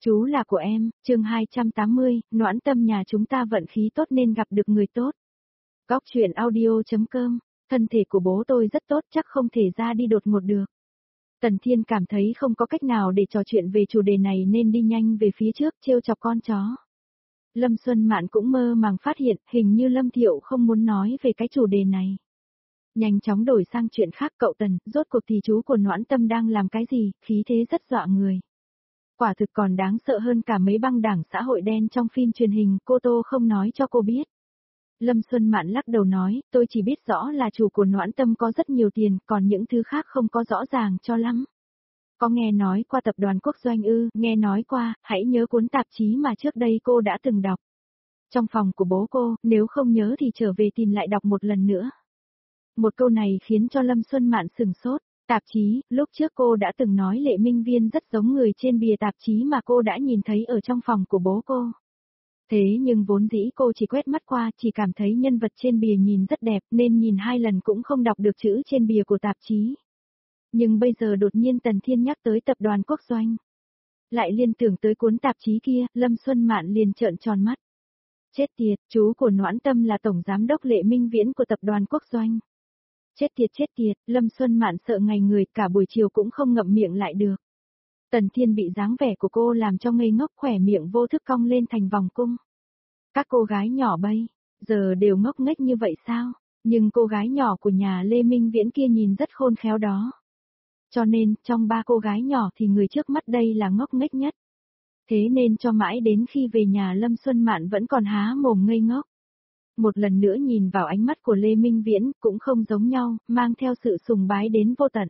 Chú là của em, chương 280, Noãn Tâm nhà chúng ta vận khí tốt nên gặp được người tốt. Góc truyện audio.com, thân thể của bố tôi rất tốt chắc không thể ra đi đột ngột được. Tần Thiên cảm thấy không có cách nào để trò chuyện về chủ đề này nên đi nhanh về phía trước trêu chọc con chó. Lâm Xuân Mạn cũng mơ màng phát hiện hình như Lâm Thiệu không muốn nói về cái chủ đề này. Nhanh chóng đổi sang chuyện khác cậu Tần, rốt cuộc thì chú của Noãn Tâm đang làm cái gì, khí thế rất dọa người. Quả thực còn đáng sợ hơn cả mấy băng đảng xã hội đen trong phim truyền hình, cô Tô không nói cho cô biết. Lâm Xuân Mạn lắc đầu nói, tôi chỉ biết rõ là chủ của Noãn Tâm có rất nhiều tiền, còn những thứ khác không có rõ ràng cho lắm. Có nghe nói qua tập đoàn Quốc Doanh ư, nghe nói qua, hãy nhớ cuốn tạp chí mà trước đây cô đã từng đọc. Trong phòng của bố cô, nếu không nhớ thì trở về tìm lại đọc một lần nữa. Một câu này khiến cho Lâm Xuân Mạn sửng sốt. Tạp chí, lúc trước cô đã từng nói Lệ Minh Viên rất giống người trên bìa tạp chí mà cô đã nhìn thấy ở trong phòng của bố cô. Thế nhưng vốn dĩ cô chỉ quét mắt qua, chỉ cảm thấy nhân vật trên bìa nhìn rất đẹp nên nhìn 2 lần cũng không đọc được chữ trên bìa của tạp chí. Nhưng bây giờ đột nhiên Tần Thiên nhắc tới tập đoàn Quốc Doanh. Lại liên tưởng tới cuốn tạp chí kia, Lâm Xuân Mạn liền trợn tròn mắt. Chết tiệt, chú của Noãn Tâm là tổng giám đốc Lệ Minh Viễn của tập đoàn Quốc Doanh. Chết tiệt, Lâm Xuân Mạn sợ ngày người cả buổi chiều cũng không ngậm miệng lại được. Tần Thiên bị dáng vẻ của cô làm cho ngây ngốc khỏe miệng vô thức cong lên thành vòng cung. Các cô gái nhỏ bây giờ đều ngốc nghếch như vậy sao? Nhưng cô gái nhỏ của nhà Lê Minh Viễn kia nhìn rất khôn khéo đó. Cho nên, trong 3 cô gái nhỏ thì người trước mắt đây là ngốc nghếch nhất. Thế nên cho mãi đến khi về nhà Lâm Xuân Mạn vẫn còn há mồm ngây ngốc. Một lần nữa nhìn vào ánh mắt của Lê Minh Viễn cũng không giống nhau, mang theo sự sùng bái đến vô tận.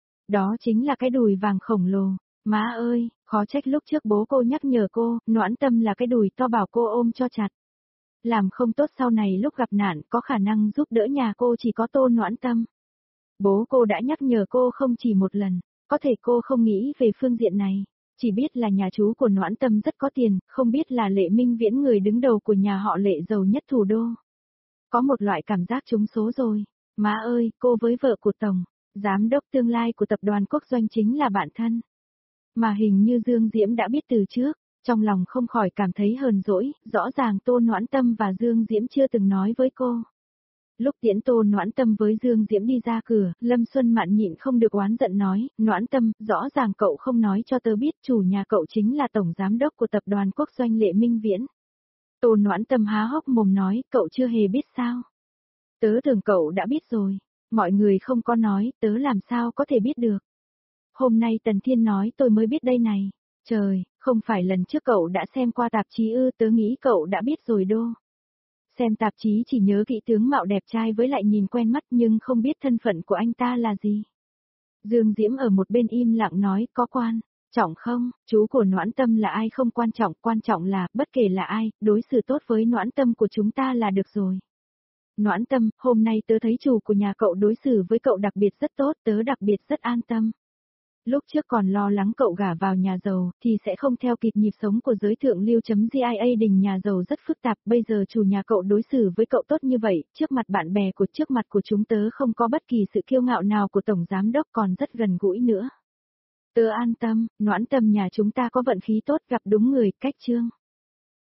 Đó chính là cái đùi vàng khổng lồ. Má ơi, khó trách lúc trước bố cô nhắc nhở cô, Noãn Tâm là cái đùi to bảo cô ôm cho chặt. Làm không tốt sau này lúc gặp nạn có khả năng giúp đỡ nhà cô chỉ có Tô Noãn Tâm. Bố cô đã nhắc nhở cô không chỉ một lần, có thể cô không nghĩ về phương diện này. Chỉ biết là nhà chú của Noãn Tâm rất có tiền, không biết là Lệ Minh Viễn người đứng đầu của nhà họ Lệ giàu nhất thủ đô. Có một loại cảm giác trúng số rồi. Má ơi, cô với vợ của Tổng, giám đốc tương lai của tập đoàn Quốc Doanh chính là bạn thân. Mà hình như Dương Diễm đã biết từ trước, trong lòng không khỏi cảm thấy hờn dỗi, rõ ràng Tô Noãn Tâm và Dương Diễm chưa từng nói với cô. Lúc tiễn Tô Noãn Tâm với Dương Diễm đi ra cửa, Lâm Xuân Mạn nhịn không được oán giận nói, Noãn Tâm, rõ ràng cậu không nói cho tớ biết chủ nhà cậu chính là tổng giám đốc của tập đoàn Quốc Doanh Lệ Minh Viễn. Tô Noãn Tâm há hốc mồm nói, cậu chưa hề biết sao? Tớ tưởng cậu đã biết rồi, mọi người không có nói, tớ làm sao có thể biết được. Hôm nay Tần Thiên nói tôi mới biết đây này, trời, không phải lần trước cậu đã xem qua tạp chí ư, tớ nghĩ cậu đã biết rồi đô. Xem tạp chí chỉ nhớ kỹ tướng mạo đẹp trai với lại nhìn quen mắt nhưng không biết thân phận của anh ta là gì. Dương Diễm ở một bên im lặng nói, có quan trọng không, chú của Noãn Tâm là ai không quan trọng là, bất kể là ai, đối xử tốt với Noãn Tâm của chúng ta là được rồi. Noãn Tâm, hôm nay tớ thấy chủ của nhà cậu đối xử với cậu đặc biệt rất tốt, tớ đặc biệt rất an tâm. Lúc trước còn lo lắng cậu gả vào nhà giàu, thì sẽ không theo kịp nhịp sống của giới thượng lưu.gia đình nhà giàu rất phức tạp, bây giờ chủ nhà cậu đối xử với cậu tốt như vậy, trước mặt bạn bè trước mặt của chúng tớ không có bất kỳ sự kiêu ngạo nào của tổng giám đốc còn rất gần gũi nữa. Tớ an tâm, Noãn Tâm nhà chúng ta có vận khí tốt gặp đúng người, cách chương.